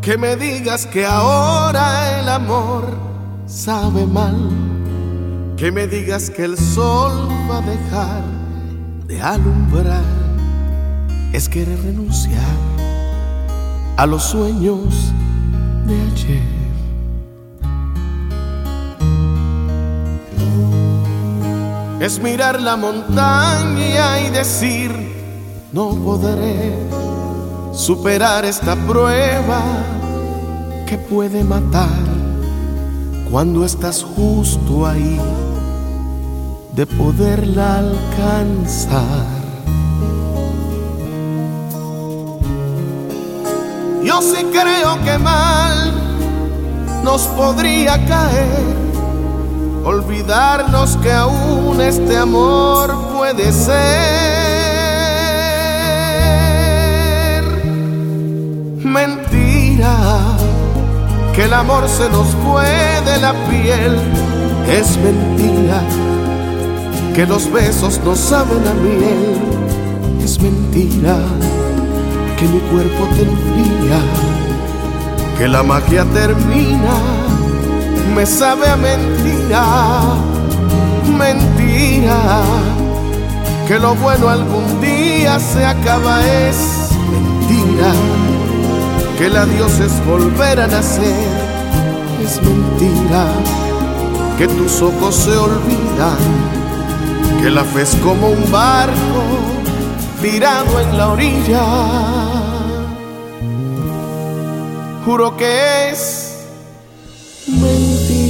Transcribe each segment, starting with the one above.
Que me digas que ahora el amor sabe mal, que me digas que el sol va a dejar de alumbrar, es querer renunciar a los sueños de ayer. Es mirar la montaña y decir: no podré superar esta prueba que puede matar, cuando estás justo ahí de poderla alcanzar. Yo sí creo que mal nos podría caer olvidarnos que aún este amor puede ser. Mentira, que el amor se nos fue de la piel. Es mentira, que los besos no saben a miel. Es mentira, que mi cuerpo te enfría, que la magia termina. Me sabe a mentira, mentira, que lo bueno algún día se acaba. Es mentira, que el adiós es volver a nacer. Es mentira, que tus ojos se olvidan, que la fe es como un barco tirado en la orilla. Juro que es mentira.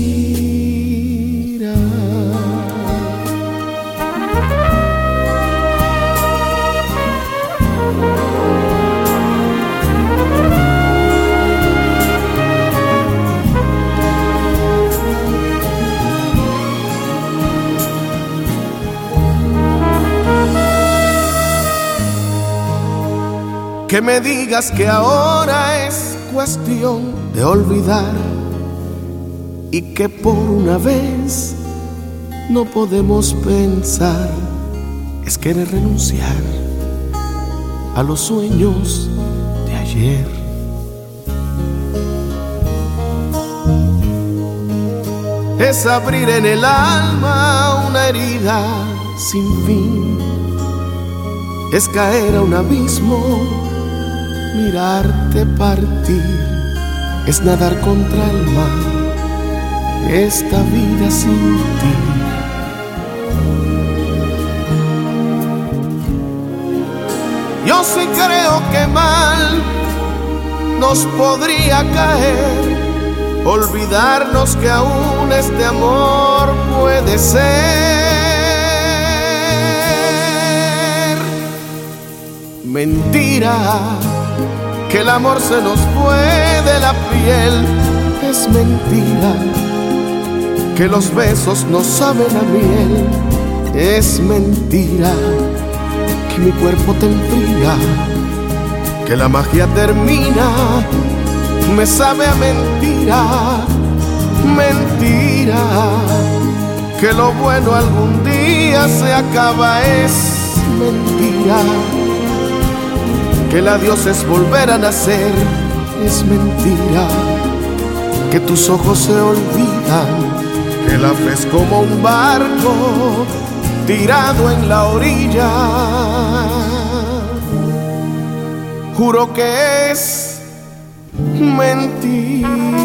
Que me digas que ahora es cuestión de olvidar y que por una vez no podemos pensar, es querer renunciar a los sueños de ayer. Es abrir en el alma una herida sin fin, es caer a un abismo, mirarte partir, es nadar contra el mar, esta vida sin ti. Yo sí creo que mal nos podría caer olvidarnos que aún este amor puede ser. Mentira, que el amor se nos fue de la piel. Es mentira, que los besos no saben a miel. Es mentira, que mi cuerpo te enfría, que la magia termina. Me sabe a mentira, mentira, que lo bueno algún día se acaba. Es mentira, que el adiós es volver a nacer. Es mentira, que tus ojos se olvidan, que la fe es como un barco tirado en la orilla. Juro que es mentira.